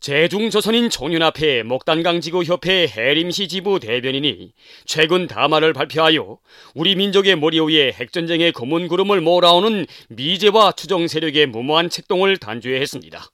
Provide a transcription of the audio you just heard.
제중조선인 총연합회 목단강지구협회 해림시 지부 대변인이 최근 담화를 발표하여 우리 민족의 머리 위에 핵전쟁의 검은 구름을 몰아오는 미제와 추정 세력의 무모한 책동을 단죄했습니다.